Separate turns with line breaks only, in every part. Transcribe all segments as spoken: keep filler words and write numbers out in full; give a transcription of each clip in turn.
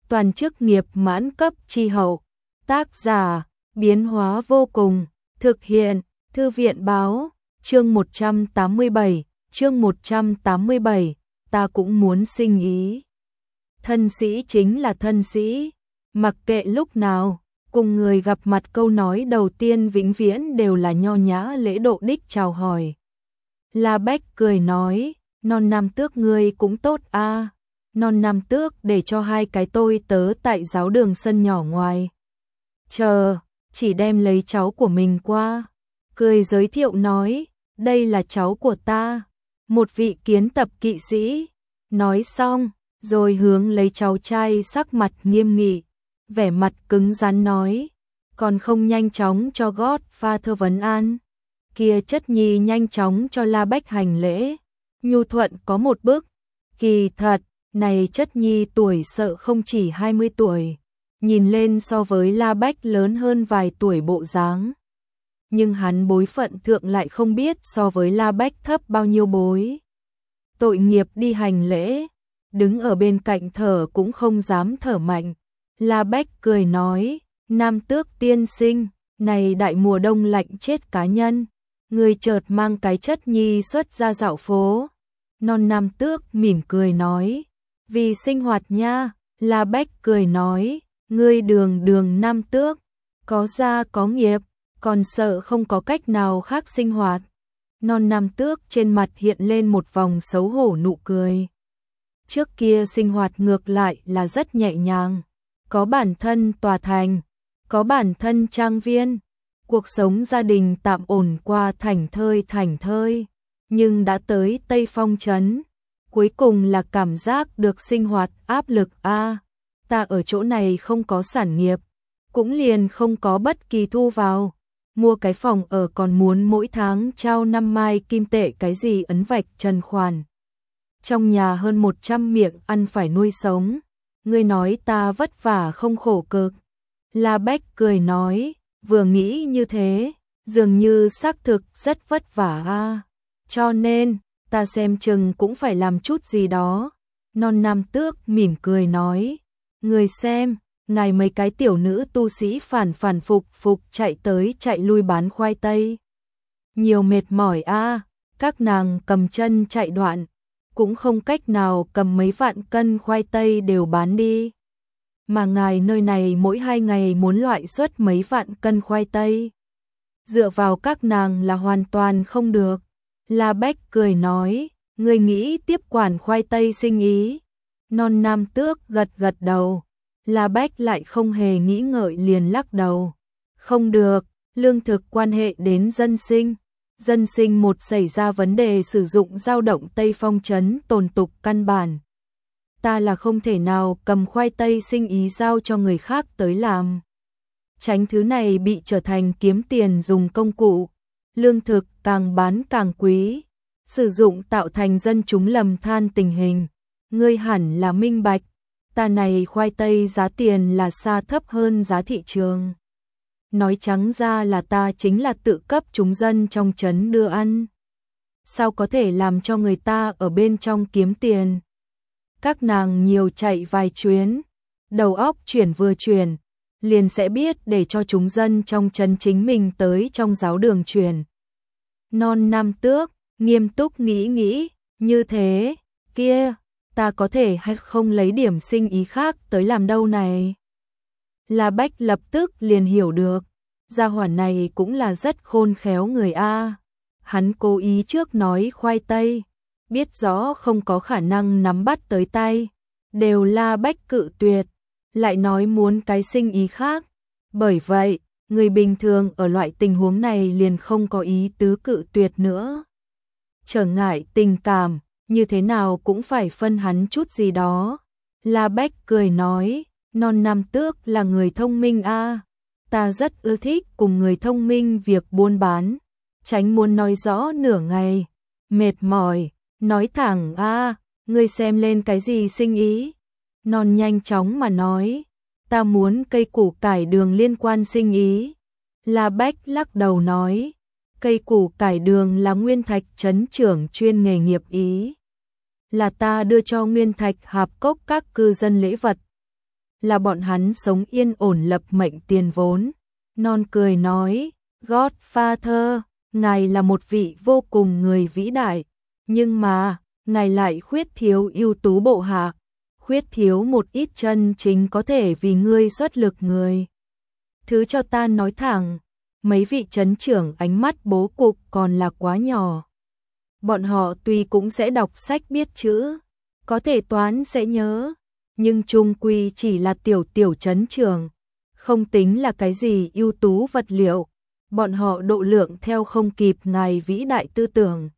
toàn chức nghiệp mãn cấp chi hậu. Tác giả, biến hóa vô cùng, thực hiện, Thư viện báo, chương một trăm tám mươi bảy, chương một trăm tám mươi bảy, ta cũng muốn sinh ý. Thân sĩ chính là thân sĩ, mặc kệ lúc nào, cùng người gặp mặt câu nói đầu tiên vĩnh viễn đều là nho nhã lễ độ đích chào hỏi. La Bách cười nói, non nam tước ngươi cũng tốt a. Non nam tước để cho hai cái tôi tớ tại giáo đường sân nhỏ ngoài. Chờ, chỉ đem lấy cháu của mình qua. Cười giới thiệu nói, đây là cháu của ta, một vị kiến tập kỵ sĩ. Nói xong, rồi hướng lấy cháu trai sắc mặt nghiêm nghị, vẻ mặt cứng rắn nói, còn không nhanh chóng cho gót pha thơ vấn an. Kia chất nhi nhanh chóng cho La Bách hành lễ, nhu thuận có một bước. Kỳ thật, này chất nhi tuổi sợ không chỉ hai mươi tuổi, nhìn lên so với La Bách lớn hơn vài tuổi bộ dáng. Nhưng hắn bối phận thượng lại không biết so với La Bách thấp bao nhiêu bối. Tội nghiệp đi hành lễ, đứng ở bên cạnh thở cũng không dám thở mạnh. La Bách cười nói, nam tước tiên sinh, này đại mùa đông lạnh chết cá nhân, người chợt mang cái chất nhi xuất ra dạo phố. Non nam tước mỉm cười nói, vì sinh hoạt nha. La Bách cười nói, ngươi đường đường nam tước, có gia có nghiệp, còn sợ không có cách nào khác sinh hoạt. Non nam tước trên mặt hiện lên một vòng xấu hổ nụ cười. Trước kia sinh hoạt ngược lại là rất nhẹ nhàng, có bản thân tòa thành, có bản thân trang viên, cuộc sống gia đình tạm ổn qua thảnh thơi thảnh thơi. Nhưng đã tới Tây Phong trấn, cuối cùng là cảm giác được sinh hoạt áp lực a. Ta ở chỗ này không có sản nghiệp, cũng liền không có bất kỳ thu vào. Mua cái phòng ở còn muốn mỗi tháng trao năm mai kim tệ cái gì ấn vạch trần khoản. Trong nhà hơn một trăm miệng ăn phải nuôi sống. Ngươi nói ta vất vả không khổ cực. La Bách cười nói, vừa nghĩ như thế, dường như xác thực rất vất vả a. Cho nên, ta xem chừng cũng phải làm chút gì đó. Non nam tước mỉm cười nói, người xem, ngài mấy cái tiểu nữ tu sĩ phản phản phục phục chạy tới chạy lui bán khoai tây. Nhiều mệt mỏi a, các nàng cầm chân chạy đoạn, cũng không cách nào cầm mấy vạn cân khoai tây đều bán đi. Mà ngài nơi này mỗi hai ngày muốn loại xuất mấy vạn cân khoai tây. Dựa vào các nàng là hoàn toàn không được. La Bách cười nói, người nghĩ tiếp quản khoai tây sinh ý. Non nam tước gật gật đầu. La Bách lại không hề nghĩ ngợi liền lắc đầu. Không được, lương thực quan hệ đến dân sinh. Dân sinh một xảy ra vấn đề sử dụng dao động Tây Phong trấn tồn tục căn bản. Ta là không thể nào cầm khoai tây sinh ý giao cho người khác tới làm. Tránh thứ này bị trở thành kiếm tiền dùng công cụ. Lương thực càng bán càng quý, sử dụng tạo thành dân chúng lầm than tình hình. Ngươi hẳn là minh bạch, ta này khoai tây giá tiền là xa thấp hơn giá thị trường. Nói trắng ra là ta chính là tự cấp chúng dân trong trấn đưa ăn. Sao có thể làm cho người ta ở bên trong kiếm tiền? Các nàng nhiều chạy vài chuyến, đầu óc chuyển vừa chuyển, liền sẽ biết để cho chúng dân trong trấn chính mình tới trong giáo đường truyền. Non nam tước, nghiêm túc nghĩ nghĩ, như thế, kia, ta có thể hay không lấy điểm sinh ý khác tới làm đâu này? La Bách lập tức liền hiểu được, gia hỏa này cũng là rất khôn khéo người a. Hắn cố ý trước nói khoai tây, biết rõ không có khả năng nắm bắt tới tay, đều La Bách cự tuyệt, lại nói muốn cái sinh ý khác. Bởi vậy, người bình thường ở loại tình huống này liền không có ý tứ cự tuyệt nữa. Trở ngại tình cảm, như thế nào cũng phải phân hắn chút gì đó. La Bách cười nói, non nam tước là người thông minh a, ta rất ưa thích cùng người thông minh việc buôn bán, tránh muốn nói rõ nửa ngày, mệt mỏi, nói thẳng a, ngươi xem lên cái gì sinh ý. Non nhanh chóng mà nói, ta muốn cây củ cải đường liên quan sinh ý. La Bách lắc đầu nói, cây củ cải đường là Nguyên Thạch trấn trưởng chuyên nghề nghiệp ý. Là ta đưa cho Nguyên Thạch Hạp Cốc các cư dân lễ vật. là bọn hắn sống yên ổn lập mệnh tiền vốn. Non cười nói, Godfather, ngài là một vị vô cùng người vĩ đại, nhưng mà, ngài lại khuyết thiếu ưu tú bộ hạ, khuyết thiếu một ít chân chính có thể vì ngươi xuất lực người. Thứ cho ta nói thẳng, mấy vị trấn trưởng ánh mắt bố cục còn là quá nhỏ. Bọn họ tuy cũng sẽ đọc sách biết chữ, có thể toán sẽ nhớ, nhưng chung quy chỉ là tiểu tiểu trấn trưởng, không tính là cái gì ưu tú vật liệu. Bọn họ độ lượng theo không kịp ngài vĩ đại tư tưởng.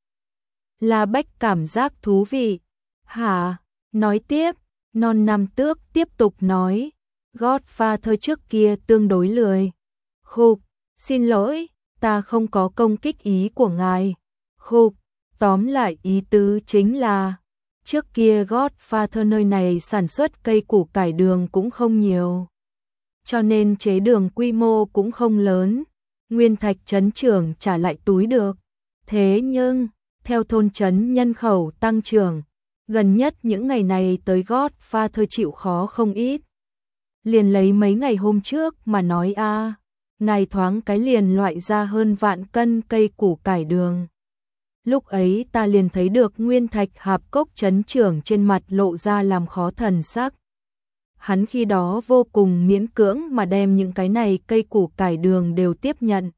La Bách cảm giác thú vị. Hả? Nói tiếp, Non Nam Tước tiếp tục nói, Godfather trước kia tương đối lười. Khục, xin lỗi, ta không có công kích ý của ngài. Khục, tóm lại ý tứ chính là, trước kia Godfather nơi này sản xuất cây củ cải đường cũng không nhiều, cho nên chế đường quy mô cũng không lớn. Nguyên Thạch trấn trưởng trả lại túi được. Thế nhưng, theo thôn trấn nhân khẩu tăng trưởng, gần nhất những ngày này tới Godfather chịu khó không ít. Liền lấy mấy ngày hôm trước mà nói a, à, ngài thoáng cái liền loại ra hơn vạn cân cây củ cải đường. Lúc ấy ta liền thấy được Nguyên Thạch Hạp Cốc trấn trưởng trên mặt lộ ra làm khó thần sắc. Hắn khi đó vô cùng miễn cưỡng mà đem những cái này cây củ cải đường đều tiếp nhận.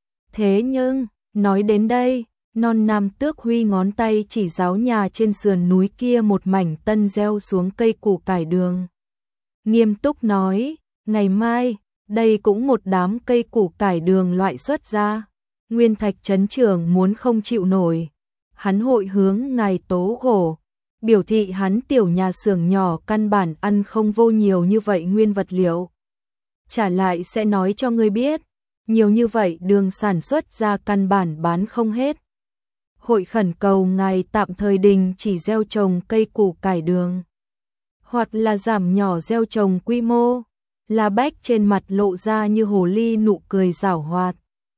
Thế nhưng, nói đến đây, Non Nam Tước huy ngón tay chỉ giáo nhà trên sườn núi kia một mảnh tân gieo xuống cây củ cải đường. Nghiêm túc nói, ngày mai, đây cũng một đám cây củ cải đường loại xuất ra. Nguyên Thạch trấn trưởng muốn không chịu nổi. Hắn hội hướng ngài tố khổ, biểu thị hắn tiểu nhà xưởng nhỏ căn bản ăn không vô nhiều như vậy nguyên vật liệu. Trả lại sẽ nói cho ngươi biết, nhiều như vậy đường sản xuất ra căn bản bán không hết. Hội khẩn cầu ngài tạm thời đình chỉ gieo trồng cây củ cải đường, hoặc là giảm nhỏ gieo trồng quy mô. La Bách trên mặt lộ ra như hồ ly nụ cười giảo hoạt.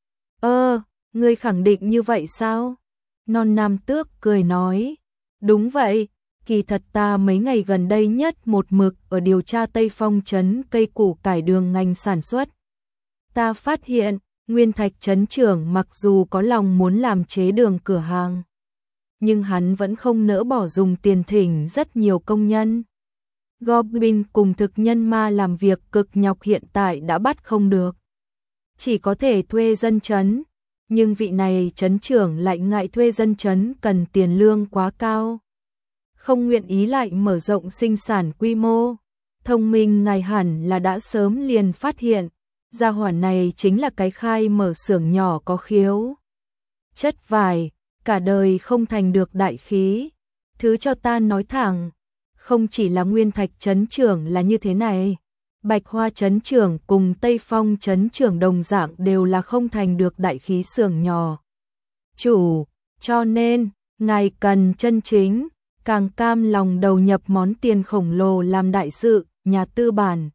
Ơ, ngươi khẳng định như vậy sao? Non Nam Tước cười nói, đúng vậy, kỳ thật ta mấy ngày gần đây nhất một mực ở điều tra Tây Phong trấn cây củ cải đường ngành sản xuất. Ta phát hiện, Nguyên Thạch trấn trưởng mặc dù có lòng muốn làm chế đường cửa hàng, nhưng hắn vẫn không nỡ bỏ dùng tiền thỉnh rất nhiều công nhân. Goblin cùng thực nhân ma làm việc cực nhọc hiện tại đã bắt không được, chỉ có thể thuê dân trấn. Nhưng vị này trấn trưởng lại ngại thuê dân trấn cần tiền lương quá cao, không nguyện ý lại mở rộng sinh sản quy mô. Thông minh ngài hẳn là đã sớm liền phát hiện, gia hỏa này chính là cái khai mở xưởng nhỏ có khiếu chất vải, cả đời không thành được đại khí. Thứ cho ta nói thẳng, không chỉ là Nguyên Thạch trấn trưởng là như thế này, Bạch Hoa trấn trưởng cùng Tây Phong trấn trưởng đồng dạng đều là không thành được đại khí xưởng nhỏ. Chủ, cho nên, ngài cần chân chính, càng cam lòng đầu nhập món tiền khổng lồ làm đại sự, nhà tư bản.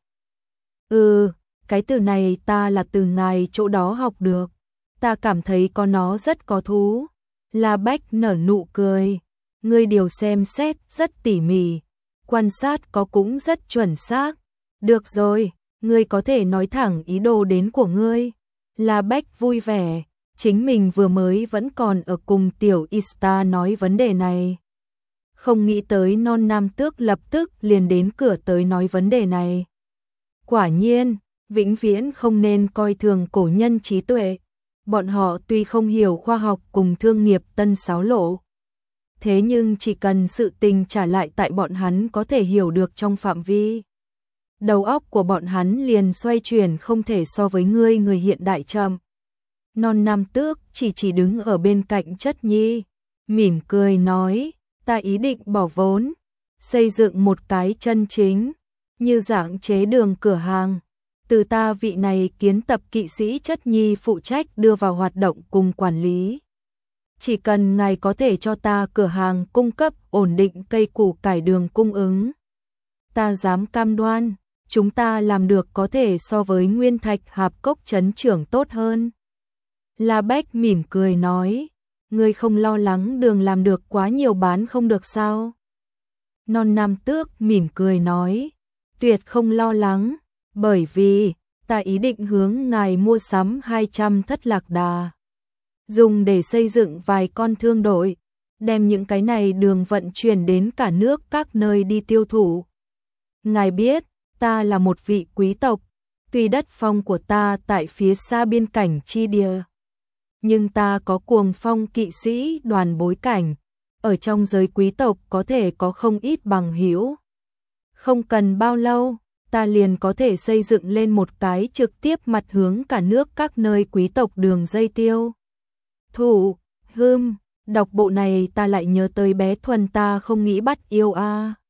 Ừ, cái từ này ta là từ ngài chỗ đó học được, ta cảm thấy có nó rất có thú. La Bách nở nụ cười, ngươi điều xem xét rất tỉ mỉ, quan sát có cũng rất chuẩn xác. Được rồi, ngươi có thể nói thẳng ý đồ đến của ngươi. La Bách vui vẻ, chính mình vừa mới vẫn còn ở cùng tiểu Ista nói vấn đề này. Không nghĩ tới Non Nam Tước lập tức liền đến cửa tới nói vấn đề này. Quả nhiên, vĩnh viễn không nên coi thường cổ nhân trí tuệ. Bọn họ tuy không hiểu khoa học cùng thương nghiệp tân xáo lộ, thế nhưng chỉ cần sự tình trả lại tại bọn hắn có thể hiểu được trong phạm vi, đầu óc của bọn hắn liền xoay chuyển không thể so với ngươi người hiện đại chậm. Non Nam Tước chỉ chỉ đứng ở bên cạnh Chất Nhi, mỉm cười nói, ta ý định bỏ vốn, xây dựng một cái chân chính, như dạng chế đường cửa hàng. Từ ta vị này kiến tập kỵ sĩ Chất Nhi phụ trách đưa vào hoạt động cùng quản lý. Chỉ cần ngài có thể cho ta cửa hàng cung cấp ổn định cây củ cải đường cung ứng, ta dám cam đoan, chúng ta làm được có thể so với Nguyên Thạch Hạp Cốc trấn trưởng tốt hơn. La Bách mỉm cười nói, ngươi không lo lắng đường làm được quá nhiều bán không được sao? Non Nam Tước mỉm cười nói, tuyệt không lo lắng, bởi vì ta ý định hướng ngài mua sắm hai trăm thất lạc đà, dùng để xây dựng vài con thương đội, đem những cái này đường vận chuyển đến cả nước các nơi đi tiêu thụ. Ngài biết, ta là một vị quý tộc, tuy đất phong của ta tại phía xa biên cảnh chi địa, nhưng ta có cuồng phong kỵ sĩ đoàn bối cảnh, ở trong giới quý tộc có thể có không ít bằng hữu. Không cần bao lâu, ta liền có thể xây dựng lên một cái trực tiếp mặt hướng cả nước các nơi quý tộc đường dây tiêu thụ. Hừm, đọc bộ này ta lại nhớ tới bé Thuần ta không nghĩ bắt yêu a.